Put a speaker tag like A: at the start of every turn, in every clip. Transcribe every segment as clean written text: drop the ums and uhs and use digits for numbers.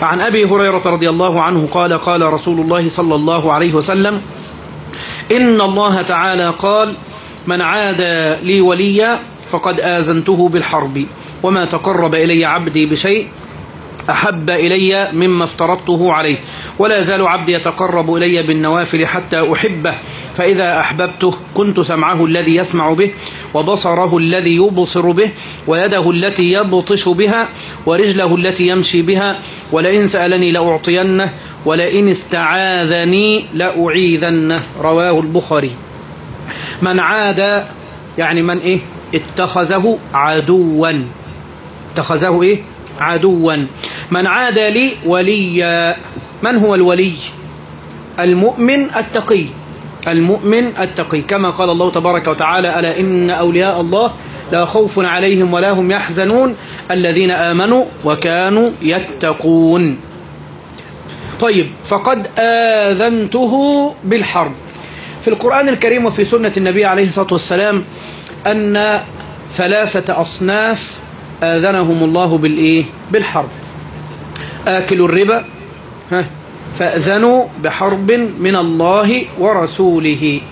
A: عن أبي هريرة رضي الله عنه قال قال رسول الله صلى الله عليه وسلم: إن الله تعالى قال: من عاد لي وليا فقد آذنته بالحرب، وما تقرب إلي عبدي بشيء أحب إلي مما افترضته عليه، ولا يزال عبدي يتقرب إلي بالنوافل حتى أحبه، فإذا أحببته كنت سمعه الذي يسمع به، وبصره الذي يبصر به، ويده التي يبطش بها، ورجله التي يمشي بها، ولئن سألني لأعطينه، ولئن استعاذني لأعيذنه. رواه البخاري. من عاد يعني من إيه؟ اتخذه عدوا. اتخذه إيه؟ عدوا. من عاد لي وليا. من هو الولي؟ المؤمن التقي. المؤمن التقي، كما قال الله تبارك وتعالى: ألا إن أولياء الله لا خوف عليهم ولا هم يحزنون الذين آمنوا وكانوا يتقون. طيب، فقد آذنته بالحرب. في القرآن الكريم وفي سنة النبي عليه الصلاة والسلام أن 3 أصناف آذنهم الله بالإيه؟ بالحرب. آكل الربا فأذنوا بحرب من الله ورسوله،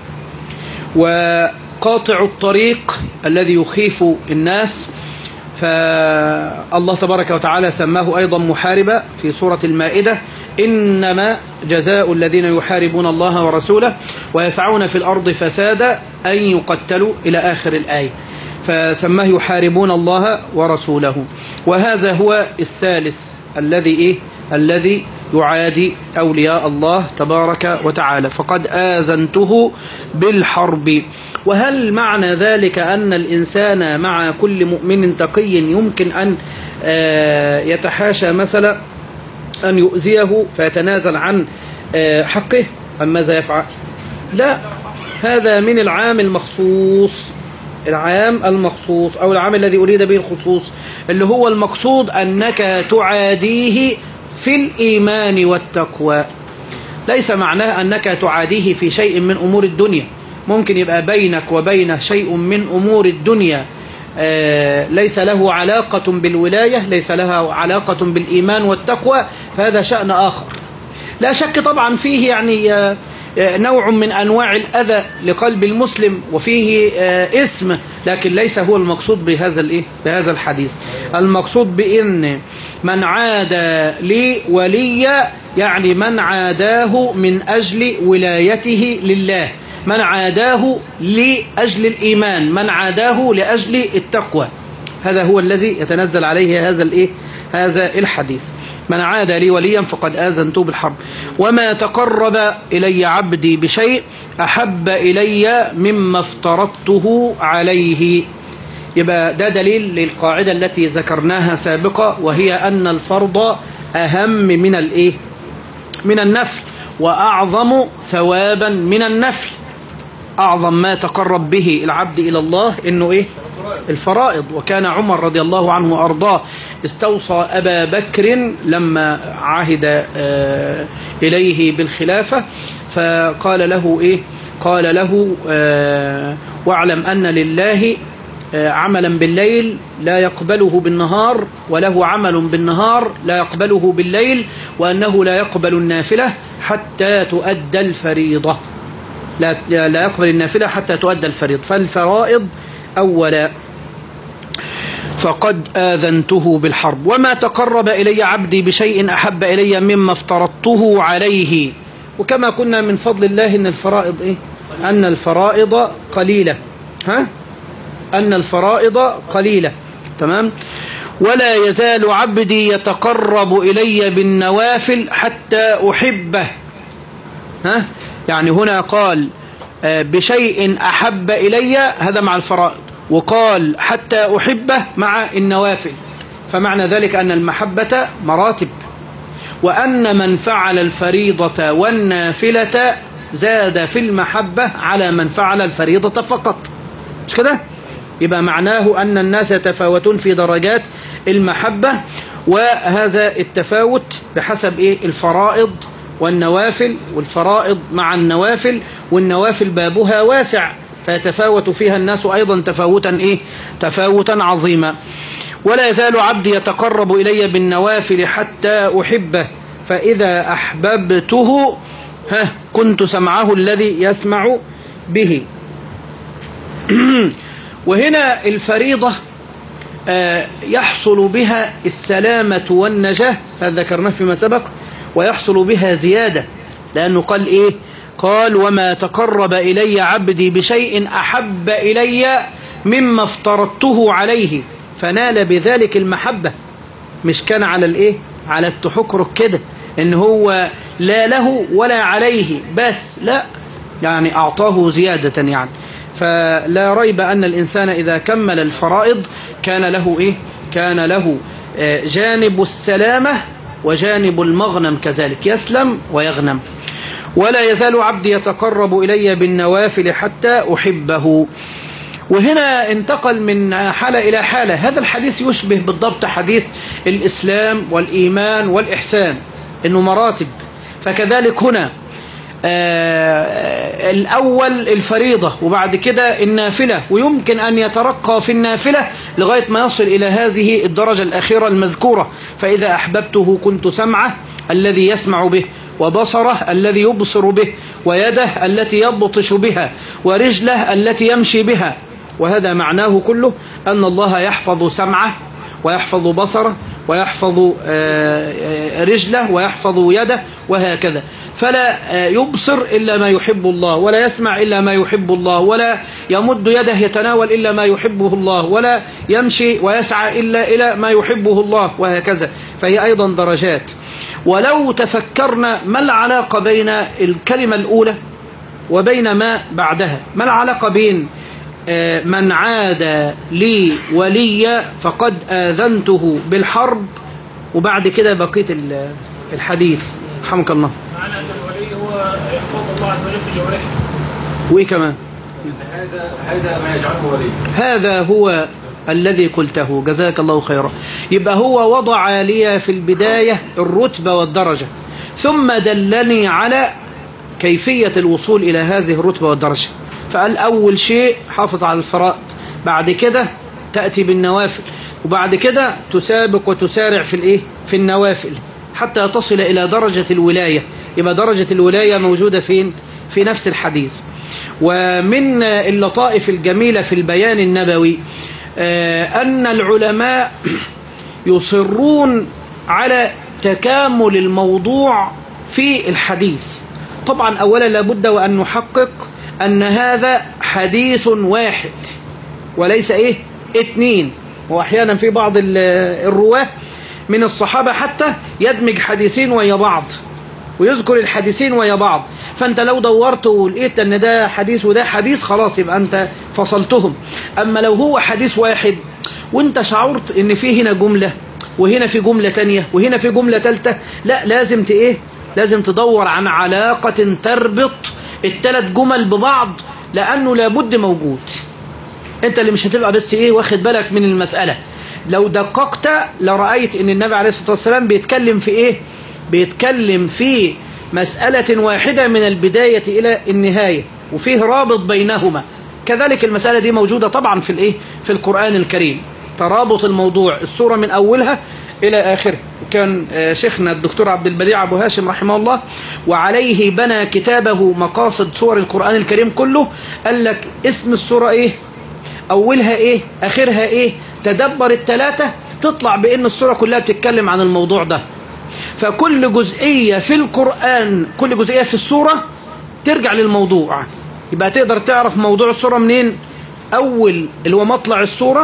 A: وقاطع الطريق الذي يخيف الناس، فالله تبارك وتعالى سماه أيضا محاربا في سورة المائدة: إنما جزاء الذين يحاربون الله ورسوله ويسعون في الأرض فسادا أن يقتلوا إلى آخر الآية، فسماه يحاربون الله ورسوله. وهذا هو الثالث الذي يعادي أولياء الله تبارك وتعالى. فقد آذنته بالحرب. وهل معنى ذلك أن الإنسان مع كل مؤمن تقي يمكن أن يتحاشى مثلا أن يؤذيه فيتنازل عن حقه؟ أم ماذا يفعل؟ لا، هذا من العام المخصوص. العام المخصوص أو العام الذي أريد به الخصوص، اللي هو المقصود أنك تعاديه في الإيمان والتقوى. ليس معناه أنك تعاديه في شيء من أمور الدنيا. ممكن يبقى بينك وبينه شيء من أمور الدنيا ليس له علاقة بالولاية، ليس له علاقة بالإيمان والتقوى، فهذا شأن آخر. لا شك طبعا فيه يعني نوع من أنواع الأذى لقلب المسلم، وفيه اسم، لكن ليس هو المقصود بهذا الحديث. المقصود بأن من عاد لي وليا يعني من عاداه من أجل ولايته لله، من عاداه لأجل الإيمان، من عاداه لأجل التقوى. هذا هو الذي يتنزل عليه هذا الحديث: من عاد لي وليا فقد آذنته بالحرب، وما تقرب إلي عبدي بشيء أحب إلي مما افترضته عليه. يبقى ده دليل للقاعدة التي ذكرناها سابقا، وهي أن الفرض أهم من النفل، وأعظم ثوابا من النفل. أعظم ما تقرب به العبد إلى الله إنه الفرائض. وكان عمر رضي الله عنه وأرضاه استوصى أبا بكر لما عهد إليه بالخلافة، فقال له قال له: واعلم أن لله عملا بالليل لا يقبله بالنهار، وله عمل بالنهار لا يقبله بالليل، وأنه لا يقبل النافلة حتى تؤدى الفريضة. لا يقبل النافلة حتى تؤدى الفريضة، فالفرائض أولا. فقد آذنته بالحرب. وما تقرب إلي عبدي بشيء أحب إلي مما افترضته عليه. وكما كنا من فضل الله أن الفرائض أن الفرائض قليلة. أن الفرائض قليلة. تمام. ولا يزال عبدي يتقرب إلي بالنوافل حتى أحبه. يعني هنا قال بشيء أحب إلي، هذا مع الفرائض، وقال حتى أحبه مع النوافل. فمعنى ذلك أن المحبة مراتب، وأن من فعل الفريضة والنافلة زاد في المحبة على من فعل الفريضة فقط. مش كده؟ يبقى معناه أن الناس يتفاوتون في درجات المحبة، وهذا التفاوت بحسب الفرائض والنوافل، والفرائض مع النوافل، والنوافل بابها واسع فيتفاوت فيها الناس أيضا تفاوتا عظيما. ولا يزال عبدي يتقرب إلي بالنوافل حتى أحبه فإذا أحببته كنت سمعه الذي يسمع به. وهنا الفريضة يحصل بها السلامة والنجاة، هذا ذكرناه فيما سبق، ويحصل بها زيادة، لأنه قال إيه؟ قال وما تقرب إلي عبدي بشيء أحب إلي مما افترضته عليه فنال بذلك المحبة. مش كان على الإيه؟ على التحكرك كده إن هو لا له ولا عليه بس، لا، يعني أعطاه زيادة يعني. فلا ريب أن الإنسان إذا كمل الفرائض كان له إيه؟ كان له جانب السلامة وجانب المغنم كذلك، يسلم ويغنم. ولا يزال عبدي يتقرب إلي بالنوافل حتى أحبه. وهنا انتقل من حالة إلى حالة. هذا الحديث يشبه بالضبط حديث الإسلام والإيمان والإحسان، إنه مراتب. فكذلك هنا الأول الفريضة وبعد كده النافلة، ويمكن أن يترقى في النافلة لغاية ما يصل إلى هذه الدرجة الأخيرة المذكورة. فإذا أحببته كنت سمعه الذي يسمع به، وبصره الذي يبصر به، ويده التي يبطش بها، ورجله التي يمشي بها. وهذا معناه كله أن الله يحفظ سمعه ويحفظ بصره ويحفظ رجله ويحفظ يده وهكذا. فلا يبصر إلا ما يحب الله، ولا يسمع إلا ما يحب الله، ولا يمد يده يتناول إلا ما يحبه الله، ولا يمشي ويسعى إلا إلى ما يحبه الله وهكذا. فهي أيضا درجات. ولو تفكرنا ما العلاقة بين الكلمة الأولى وبين ما بعدها، ما العلاقة بين من عاد لي ولي فقد آذنته بالحرب وبعد كده بقية الحديث رحمك الله؟
B: معنى أن الولي هو يحفظ الله عز وجل في جوارحه.
A: وإيه كمان؟
C: هذا ما يجعله ولي.
A: هذا هو الذي قلته، جزاك الله خيرا. يبقى هو وضع لي في البداية الرتبة والدرجة، ثم دلني على كيفية الوصول إلى هذه الرتبة والدرجة. فقال أول شيء حافظ على الفرائض، بعد كده تأتي بالنوافل، وبعد كده تسابق وتسارع في الإيه؟ في النوافل حتى تصل إلى درجة الولاية. يبقى درجة الولاية موجودة فين؟ في نفس الحديث. ومن اللطائف الجميلة في البيان النبوي أن العلماء يصرون على تكامل الموضوع في الحديث. طبعا أولا لابد وأن نحقق أن هذا حديث واحد وليس إيه؟ اتنين. وأحيانا في بعض الرواه من الصحابة حتى يدمج حديثين ويا بعض ويذكر الحديثين ويا بعض. فأنت لو دورت ولقيت أن ده حديث وده حديث خلاص يبقى أنت فصلتهم. أما لو هو حديث واحد وأنت شعرت أن فيه هنا جملة وهنا في جملة تانية وهنا في جملة ثالثة، لا، لازم إيه؟ لازم تدور عن علاقة تربط الثلاث جمل ببعض، لأنه لابد موجود. أنت اللي مش هتبقى بس إيه واخد بالك من المسألة. لو دققت لرأيت أن النبي عليه الصلاة والسلام بيتكلم في إيه؟ بيتكلم في مسألة واحدة من البداية إلى النهاية، وفيه رابط بينهما. كذلك المسألة دي موجودة طبعا في الإيه؟ في القرآن الكريم، ترابط الموضوع السورة من أولها إلى آخره. كان شيخنا الدكتور عبد البديع أبو هاشم رحمه الله وعليه بنى كتابه مقاصد سور القرآن الكريم كله. قال لك اسم السورة إيه؟ أولها إيه؟ آخرها إيه؟ تدبر الثلاثة تطلع بأن السورة كلها بتتكلم عن الموضوع ده. فكل جزئية في القرآن، كل جزئية في السورة ترجع للموضوع. يبقى تقدر تعرف موضوع السورة منين؟ أول اللي هو مطلع السورة،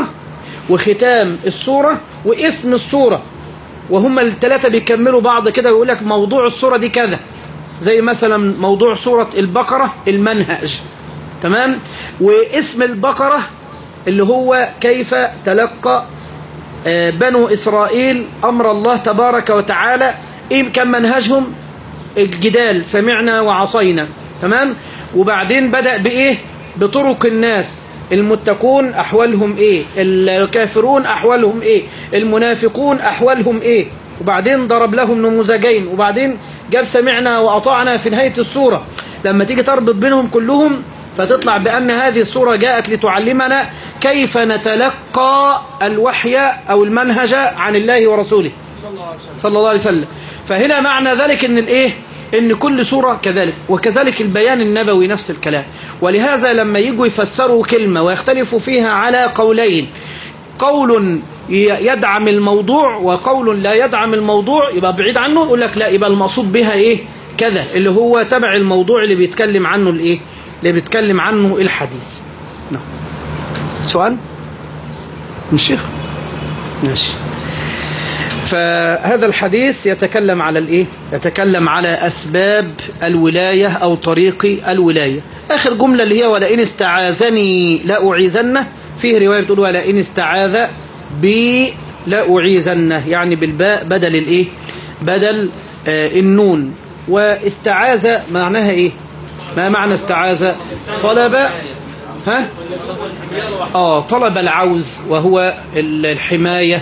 A: وختام السورة، واسم السورة، وهم الثلاثة بيكملوا بعض كده ويقول لك موضوع السورة دي كذا. زي مثلا موضوع سورة البقرة المنهج، تمام؟ واسم البقرة اللي هو كيف تلقى بنو إسرائيل أمر الله تبارك وتعالى، إيه كان منهجهم؟ الجدال، سمعنا وعصينا، تمام؟ وبعدين بدأ بإيه؟ بطرق الناس، المتقون أحوالهم إيه، الكافرون أحوالهم إيه، المنافقون أحوالهم إيه، وبعدين ضرب لهم نموذجين، وبعدين جاب سمعنا وأطعنا في نهاية السورة. لما تيجي تربط بينهم كلهم فتطلع بأن هذه السورة جاءت لتعلمنا كيف نتلقى الوحي أو المنهج عن الله ورسوله صلى الله عليه وسلم. فهنا معنى ذلك ان الايه، ان كل سورة كذلك، وكذلك البيان النبوي نفس الكلام. ولهذا لما يجوا يفسروا كلمة ويختلفوا فيها على قولين، قول يدعم الموضوع وقول لا يدعم الموضوع، يبقى بعيد عنه، يقول لك لا، يبقى المقصود بها ايه كذا، اللي هو تبع الموضوع اللي بيتكلم عنه الايه، اللي بيتكلم عنه الحديث. نعم. سؤال من الشيخ؟ ماشي. فهذا الحديث يتكلم على الايه، يتكلم على اسباب الولاية او طريق الولاية. اخر جملة اللي هي ولئن استعاذني لأعيذنه، فيه رواية بتقول ولئن استعاذ بي لأعيذنه، يعني بالباء بدل الايه، بدل النون. واستعاذ معناها ايه؟ ما معنى استعاذ؟ طلب، طلب العوز وهو الحماية،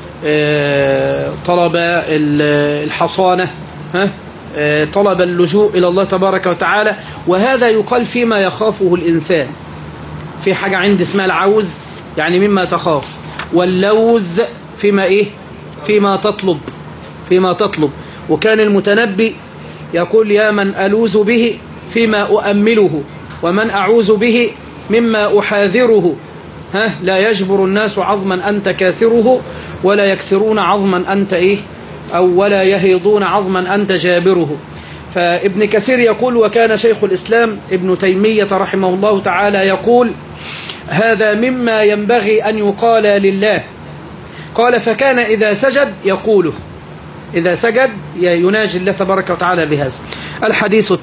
A: طلب الحصانة، طلب اللجوء إلى الله تبارك وتعالى. وهذا يقال فيما يخافه الإنسان. في حاجة عندي اسمها العوز، يعني مما تخاف، واللوز فيما إيه؟ فيما تطلب، فيما تطلب. وكان المتنبي يقول يا من ألوذ به فيما أؤمله، ومن أعوذ به مما أحاذره، لا يجبر الناس عظما أنت كاسره، ولا يكسرون عظما أنت إيه، أو ولا يهيضون عظما أنت جابره. فابن كثير يقول وكان شيخ الإسلام ابن تيمية رحمه الله تعالى يقول هذا مما ينبغي أن يقال لله. قال فكان إذا سجد يقوله، إذا سجد يناجي الله تبارك وتعالى بهذا الحديث.